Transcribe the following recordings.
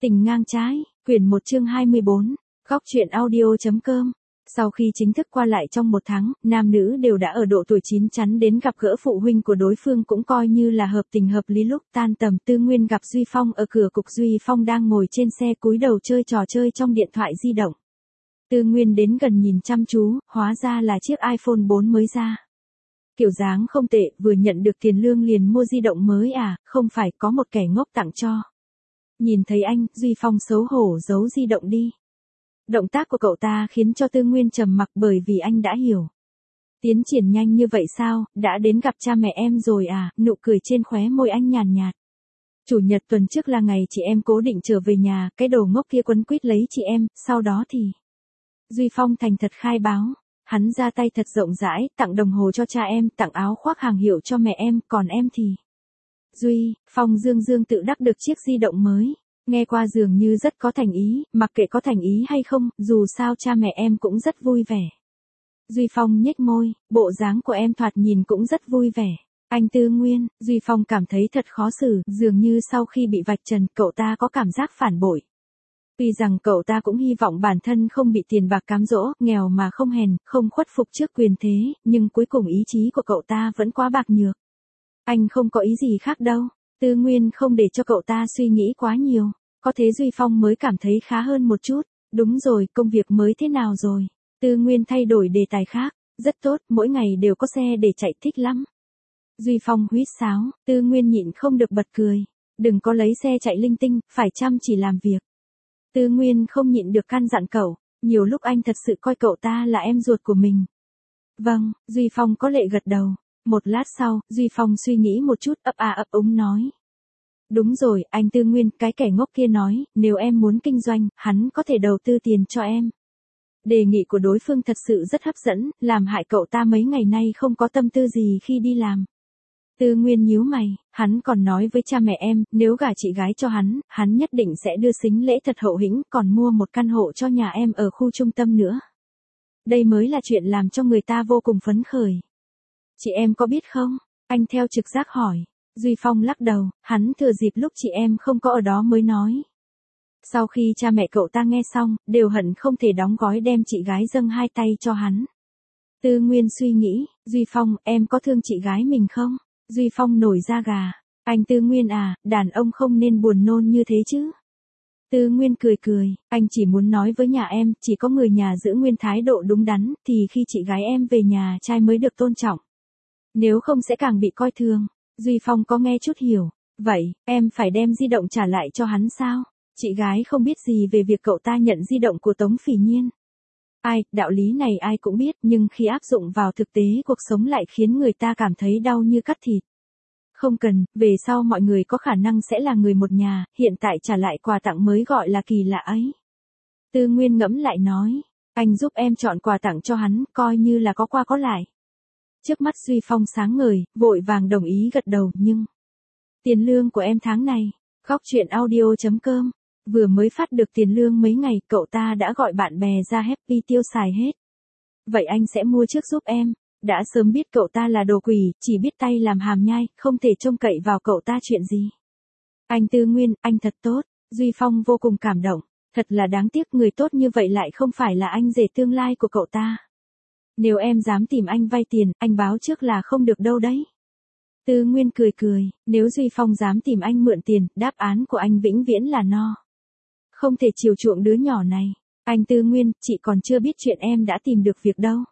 Tình ngang trái, quyển 1 chương 24, góc truyện audio.com. Sau khi chính thức qua lại trong 1 tháng, nam nữ đều đã ở độ tuổi chín chắn đến gặp gỡ phụ huynh của đối phương cũng coi như là hợp tình hợp lý. Lúc tan tầm, Tư Nguyên gặp Duy Phong ở cửa cục. Duy Phong đang ngồi trên xe cúi đầu chơi trò chơi trong điện thoại di động. Tư Nguyên đến gần nhìn chăm chú, hóa ra là chiếc iPhone 4 mới ra. Kiểu dáng không tệ, vừa nhận được tiền lương liền mua di động mới à, không phải có một kẻ ngốc tặng cho. Nhìn thấy anh, Duy Phong xấu hổ giấu di động đi. Động tác của cậu ta khiến cho Tư Nguyên trầm mặc bởi vì anh đã hiểu. Tiến triển nhanh như vậy sao, đã đến gặp cha mẹ em rồi à, nụ cười trên khóe môi anh nhàn nhạt. Chủ nhật tuần trước là ngày chị em cố định trở về nhà, cái đồ ngốc kia quấn quýt lấy chị em, sau đó thì... Duy Phong thành thật khai báo. Hắn ra tay thật rộng rãi, tặng đồng hồ cho cha em, tặng áo khoác hàng hiệu cho mẹ em, còn em thì... Duy Phong dương tự đắc được chiếc di động mới. Nghe qua dường như rất có thành ý, mặc kệ có thành ý hay không, dù sao cha mẹ em cũng rất vui vẻ. Duy Phong nhếch môi, bộ dáng của em thoạt nhìn cũng rất vui vẻ. Anh Tư Nguyên, Duy Phong cảm thấy thật khó xử, dường như sau khi bị vạch trần, cậu ta có cảm giác phản bội. Tuy rằng cậu ta cũng hy vọng bản thân không bị tiền bạc cám dỗ, nghèo mà không hèn, không khuất phục trước quyền thế, nhưng cuối cùng ý chí của cậu ta vẫn quá bạc nhược. Anh không có ý gì khác đâu. Tư Nguyên không để cho cậu ta suy nghĩ quá nhiều. Có thế Duy Phong mới cảm thấy khá hơn một chút. Đúng rồi, công việc mới thế nào rồi? Tư Nguyên thay đổi đề tài khác. Rất tốt, mỗi ngày đều có xe để chạy, thích lắm. Duy Phong huýt sáo, Tư Nguyên nhịn không được bật cười. Đừng có lấy xe chạy linh tinh, phải chăm chỉ làm việc. Tư Nguyên không nhịn được căn dặn cậu. Nhiều lúc anh thật sự coi cậu ta là em ruột của mình. Vâng, Duy Phong có lệ gật đầu. Một lát sau, Duy Phong suy nghĩ một chút, ấp úng nói. Đúng rồi, anh Tư Nguyên, cái kẻ ngốc kia nói, nếu em muốn kinh doanh, hắn có thể đầu tư tiền cho em. Đề nghị của đối phương thật sự rất hấp dẫn, làm hại cậu ta mấy ngày nay không có tâm tư gì khi đi làm. Tư Nguyên nhíu mày, hắn còn nói với cha mẹ em, nếu gả chị gái cho hắn nhất định sẽ đưa sính lễ thật hậu hĩnh, còn mua một căn hộ cho nhà em ở khu trung tâm nữa. Đây mới là chuyện làm cho người ta vô cùng phấn khởi. Chị em có biết không? Anh theo trực giác hỏi. Duy Phong lắc đầu, hắn thừa dịp lúc chị em không có ở đó mới nói. Sau khi cha mẹ cậu ta nghe xong, đều hận không thể đóng gói đem chị gái dâng hai tay cho hắn. Tư Nguyên suy nghĩ, Duy Phong, em có thương chị gái mình không? Duy Phong nổi da gà. Anh Tư Nguyên à, đàn ông không nên buồn nôn như thế chứ. Tư Nguyên cười, anh chỉ muốn nói với nhà em, chỉ có người nhà giữ nguyên thái độ đúng đắn, thì khi chị gái em về nhà trai mới được tôn trọng. Nếu không sẽ càng bị coi thường. Duy Phong có nghe chút hiểu. Vậy, em phải đem di động trả lại cho hắn sao? Chị gái không biết gì về việc cậu ta nhận di động của Tống Phỉ Nhiên. Đạo lý này ai cũng biết, nhưng khi áp dụng vào thực tế cuộc sống lại khiến người ta cảm thấy đau như cắt thịt. Không cần, về sau mọi người có khả năng sẽ là người một nhà, hiện tại trả lại quà tặng mới gọi là kỳ lạ ấy. Tư Nguyên ngẫm lại nói, anh giúp em chọn quà tặng cho hắn, coi như là có qua có lại. Trước mắt Duy Phong sáng ngời, vội vàng đồng ý gật đầu, nhưng... Tiền lương của em tháng này, góc truyện audio.com, vừa mới phát được tiền lương mấy ngày, cậu ta đã gọi bạn bè ra happy tiêu xài hết. Vậy anh sẽ mua trước giúp em. Đã sớm biết cậu ta là đồ quỷ, chỉ biết tay làm hàm nhai, không thể trông cậy vào cậu ta chuyện gì. Anh Tư Nguyên, anh thật tốt. Duy Phong vô cùng cảm động. Thật là đáng tiếc người tốt như vậy lại không phải là anh rể tương lai của cậu ta. Nếu em dám tìm anh vay tiền, anh báo trước là không được đâu đấy. Tư Nguyên cười, nếu Duy Phong dám tìm anh mượn tiền, đáp án của anh vĩnh viễn là no. Không thể chiều chuộng đứa nhỏ này. Anh Tư Nguyên, chị còn chưa biết chuyện em đã tìm được việc đâu.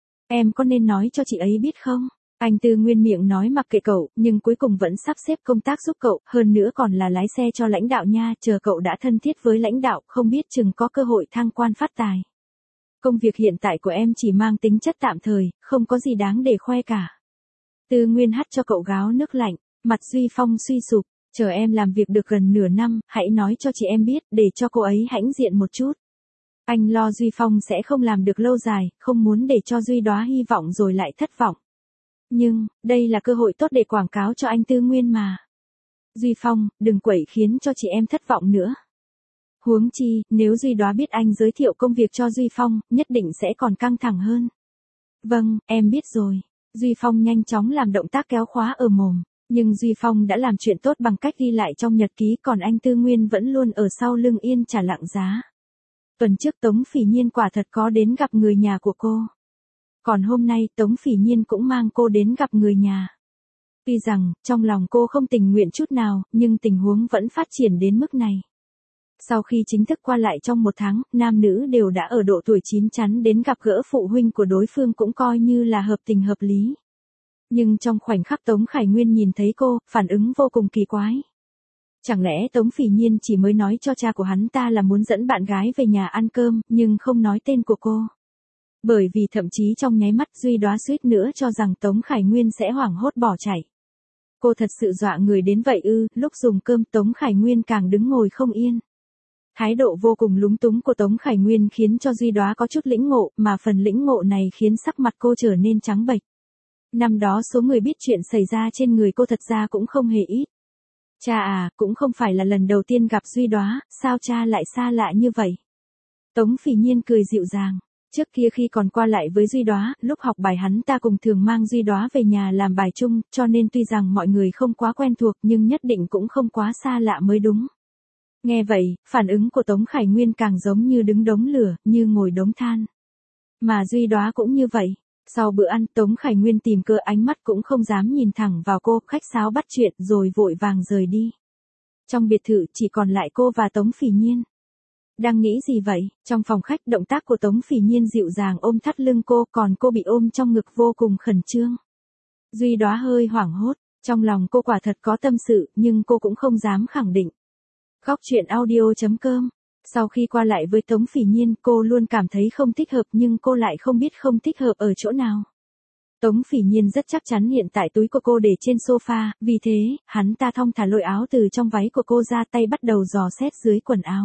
Em có nên nói cho chị ấy biết không? Anh Tư Nguyên miệng nói mặc kệ cậu, nhưng cuối cùng vẫn sắp xếp công tác giúp cậu, hơn nữa còn là lái xe cho lãnh đạo nha, chờ cậu đã thân thiết với lãnh đạo, không biết chừng có cơ hội thăng quan phát tài. Công việc hiện tại của em chỉ mang tính chất tạm thời, không có gì đáng để khoe cả. Tư Nguyên hắt cho cậu gáo nước lạnh, mặt Duy Phong suy sụp, chờ em làm việc được gần nửa năm, hãy nói cho chị em biết, để cho cô ấy hãnh diện một chút. Anh lo Duy Phong sẽ không làm được lâu dài, không muốn để cho Duy đóa hy vọng rồi lại thất vọng. Nhưng, đây là cơ hội tốt để quảng cáo cho anh Tư Nguyên mà. Duy Phong, đừng quậy khiến cho chị em thất vọng nữa. Huống chi, nếu Duy đóa biết anh giới thiệu công việc cho Duy Phong, nhất định sẽ còn căng thẳng hơn. Vâng, em biết rồi. Duy Phong nhanh chóng làm động tác kéo khóa ở mồm. Nhưng Duy Phong đã làm chuyện tốt bằng cách ghi lại trong nhật ký, còn anh Tư Nguyên vẫn luôn ở sau lưng yên trả lặng giá. Tuần trước Tống Phỉ Nhiên quả thật có đến gặp người nhà của cô. Còn hôm nay Tống Phỉ Nhiên cũng mang cô đến gặp người nhà. Tuy rằng, trong lòng cô không tình nguyện chút nào, nhưng tình huống vẫn phát triển đến mức này. Sau khi chính thức qua lại trong một tháng, nam nữ đều đã ở độ tuổi chín chắn đến gặp gỡ phụ huynh của đối phương cũng coi như là hợp tình hợp lý. Nhưng trong khoảnh khắc Tống Khải Nguyên nhìn thấy cô, phản ứng vô cùng kỳ quái. Chẳng lẽ Tống Phỉ Nhiên chỉ mới nói cho cha của hắn ta là muốn dẫn bạn gái về nhà ăn cơm, nhưng không nói tên của cô. Bởi vì thậm chí trong nháy mắt Duy Đóa suýt nữa cho rằng Tống Khải Nguyên sẽ hoảng hốt bỏ chạy. Cô thật sự dọa người đến vậy ư? Lúc dùng cơm Tống Khải Nguyên càng đứng ngồi không yên. Thái độ vô cùng lúng túng của Tống Khải Nguyên khiến cho Duy Đóa có chút lĩnh ngộ, mà phần lĩnh ngộ này khiến sắc mặt cô trở nên trắng bệch. Năm đó số người biết chuyện xảy ra trên người cô thật ra cũng không hề ít. Cha à, cũng không phải là lần đầu tiên gặp Duy Đóa, sao cha lại xa lạ như vậy? Tống Phỉ Nhiên cười dịu dàng. Trước kia khi còn qua lại với Duy Đóa, lúc học bài hắn ta cùng thường mang Duy Đóa về nhà làm bài chung, cho nên tuy rằng mọi người không quá quen thuộc nhưng nhất định cũng không quá xa lạ mới đúng. Nghe vậy, phản ứng của Tống Khải Nguyên càng giống như đứng đống lửa, như ngồi đống than. Mà Duy Đóa cũng như vậy. Sau bữa ăn, Tống Khải Nguyên tìm cơ, ánh mắt cũng không dám nhìn thẳng vào cô, khách sáo bắt chuyện rồi vội vàng rời đi. Trong biệt thự chỉ còn lại cô và Tống Phỉ Nhiên. Đang nghĩ gì vậy? Trong phòng khách, động tác của Tống Phỉ Nhiên dịu dàng ôm thắt lưng cô, còn cô bị ôm trong ngực vô cùng khẩn trương. Duy Đóa hơi hoảng hốt, trong lòng cô quả thật có tâm sự, nhưng cô cũng không dám khẳng định. Góc truyện audio.com. Sau khi qua lại với Tống Phỉ Nhiên, cô luôn cảm thấy không thích hợp, nhưng cô lại không biết không thích hợp ở chỗ nào. Tống Phỉ Nhiên rất chắc chắn hiện tại túi của cô để trên sofa, vì thế, hắn ta thong thả lôi áo từ trong váy của cô ra, tay bắt đầu dò xét dưới quần áo.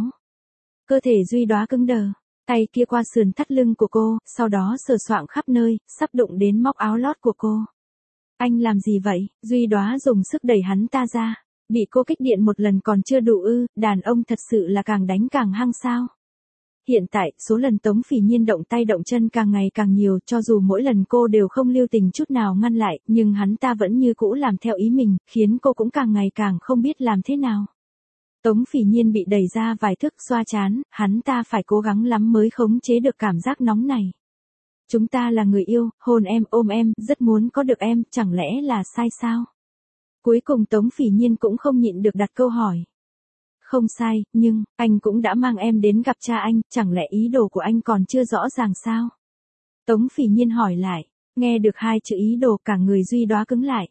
Cơ thể Duy Đóa cứng đờ, tay kia qua sườn thắt lưng của cô, sau đó sờ soạng khắp nơi, sắp đụng đến móc áo lót của cô. Anh làm gì vậy? Duy Đóa dùng sức đẩy hắn ta ra. Bị cô kích điện một lần còn chưa đủ ư? Đàn ông thật sự là càng đánh càng hăng sao? Hiện tại, số lần Tống Phỉ Nhiên động tay động chân càng ngày càng nhiều, cho dù mỗi lần cô đều không lưu tình chút nào ngăn lại, nhưng hắn ta vẫn như cũ làm theo ý mình, khiến cô cũng càng ngày càng không biết làm thế nào. Tống Phỉ Nhiên bị đẩy ra vài thước, xoa trán, hắn ta phải cố gắng lắm mới khống chế được cảm giác nóng này. Chúng ta là người yêu, hôn em, ôm em, rất muốn có được em, chẳng lẽ là sai sao? Cuối cùng Tống Phỉ Nhiên cũng không nhịn được đặt câu hỏi. Không sai, nhưng, anh cũng đã mang em đến gặp cha anh, chẳng lẽ ý đồ của anh còn chưa rõ ràng sao? Tống Phỉ Nhiên hỏi lại, nghe được hai chữ ý đồ cả người Duy Đóa cứng lại.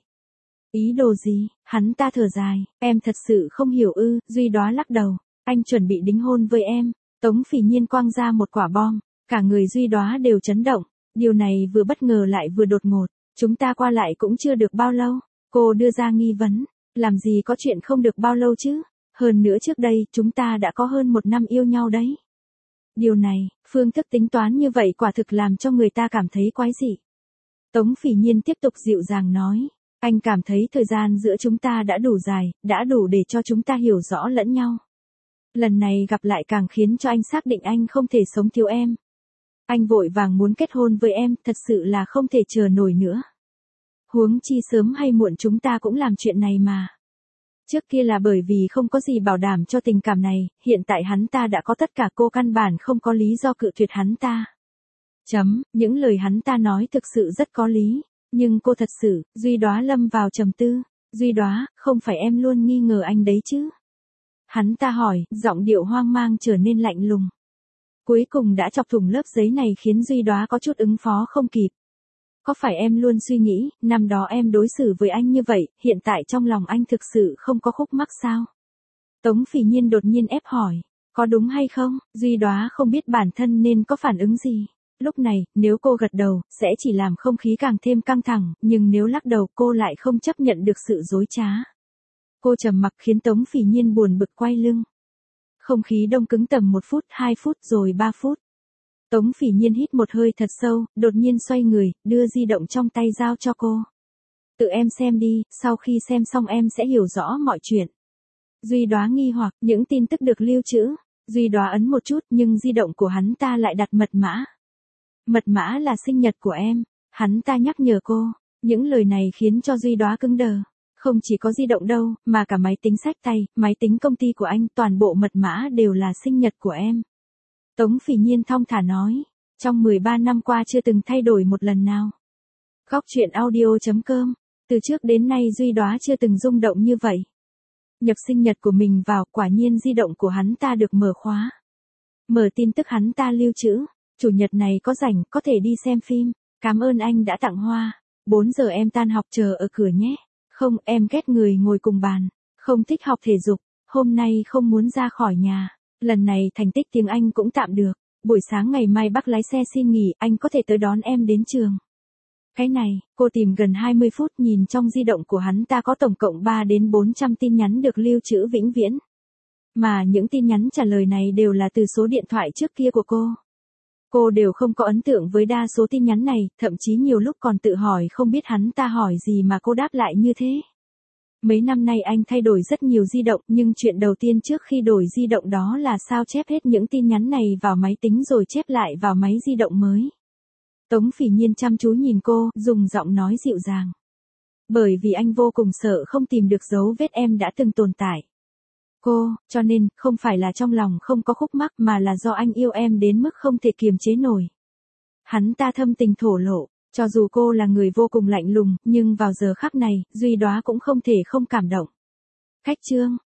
Ý đồ gì? Hắn ta thở dài, em thật sự không hiểu ư? Duy Đóa lắc đầu, anh chuẩn bị đính hôn với em. Tống Phỉ Nhiên quăng ra một quả bom, cả người Duy Đóa đều chấn động, điều này vừa bất ngờ lại vừa đột ngột, chúng ta qua lại cũng chưa được bao lâu. Cô đưa ra nghi vấn, làm gì có chuyện không được bao lâu chứ? Hơn nữa trước đây, chúng ta đã có hơn 1 năm yêu nhau đấy. Điều này, phương thức tính toán như vậy quả thực làm cho người ta cảm thấy quái dị. Tống Phỉ Nhiên tiếp tục dịu dàng nói, anh cảm thấy thời gian giữa chúng ta đã đủ dài, đã đủ để cho chúng ta hiểu rõ lẫn nhau. Lần này gặp lại càng khiến cho anh xác định anh không thể sống thiếu em. Anh vội vàng muốn kết hôn với em, thật sự là không thể chờ nổi nữa. Huống chi sớm hay muộn chúng ta cũng làm chuyện này mà. Trước kia là bởi vì không có gì bảo đảm cho tình cảm này, hiện tại hắn ta đã có tất cả, cô căn bản không có lý do cự tuyệt hắn ta. Những lời hắn ta nói thực sự rất có lý, nhưng cô thật sự, Duy Đóa lâm vào trầm tư. Duy Đóa, không phải em luôn nghi ngờ anh đấy chứ? Hắn ta hỏi, giọng điệu hoang mang trở nên lạnh lùng. Cuối cùng đã chọc thủng lớp giấy này khiến Duy Đóa có chút ứng phó không kịp. Có phải em luôn suy nghĩ, năm đó em đối xử với anh như vậy, hiện tại trong lòng anh thực sự không có khúc mắc sao? Tống Phỉ Nhiên đột nhiên ép hỏi, có đúng hay không? Duy Đóa không biết bản thân nên có phản ứng gì. Lúc này, nếu cô gật đầu, sẽ chỉ làm không khí càng thêm căng thẳng, nhưng nếu lắc đầu cô lại không chấp nhận được sự dối trá. Cô trầm mặc khiến Tống Phỉ Nhiên buồn bực quay lưng. Không khí đông cứng tầm 1 phút, 2 phút rồi 3 phút. Tống Phỉ Nhiên hít một hơi thật sâu, đột nhiên xoay người, đưa di động trong tay giao cho cô. Tự em xem đi, sau khi xem xong em sẽ hiểu rõ mọi chuyện. Duy Đóa nghi hoặc, những tin tức được lưu trữ. Duy Đóa ấn một chút nhưng di động của hắn ta lại đặt mật mã. Mật mã là sinh nhật của em, hắn ta nhắc nhở cô. Những lời này khiến cho Duy Đóa cứng đờ. Không chỉ có di động đâu, mà cả máy tính xách tay, máy tính công ty của anh, toàn bộ mật mã đều là sinh nhật của em. Tống Phỉ Nhiên thong thả nói, trong 13 năm qua chưa từng thay đổi một lần nào. Góc truyện audio.com, từ trước đến nay Duy Đóa chưa từng rung động như vậy. Nhập sinh nhật của mình vào, quả nhiên di động của hắn ta được mở khóa. Mở tin tức hắn ta lưu trữ, chủ nhật này có rảnh, có thể đi xem phim, cảm ơn anh đã tặng hoa. 4 giờ em tan học chờ ở cửa nhé. Không, em ghét người ngồi cùng bàn, không thích học thể dục, hôm nay không muốn ra khỏi nhà. Lần này thành tích tiếng Anh cũng tạm được, buổi sáng ngày mai bác lái xe xin nghỉ, anh có thể tới đón em đến trường. Cái này, cô tìm gần 20 phút nhìn trong di động của hắn ta có tổng cộng 3 đến 400 tin nhắn được lưu trữ vĩnh viễn. Mà những tin nhắn trả lời này đều là từ số điện thoại trước kia của cô. Cô đều không có ấn tượng với đa số tin nhắn này, thậm chí nhiều lúc còn tự hỏi không biết hắn ta hỏi gì mà cô đáp lại như thế. Mấy năm nay anh thay đổi rất nhiều di động, nhưng chuyện đầu tiên trước khi đổi di động đó là sao chép hết những tin nhắn này vào máy tính rồi chép lại vào máy di động mới. Tống Phỉ Nhiên chăm chú nhìn cô, dùng giọng nói dịu dàng. Bởi vì anh vô cùng sợ không tìm được dấu vết em đã từng tồn tại. Cô, cho nên, không phải là trong lòng không có khúc mắc mà là do anh yêu em đến mức không thể kiềm chế nổi. Hắn ta thâm tình thổ lộ, cho dù cô là người vô cùng lạnh lùng, nhưng vào giờ khắc này, Duy Đóa cũng không thể không cảm động. Khách trương.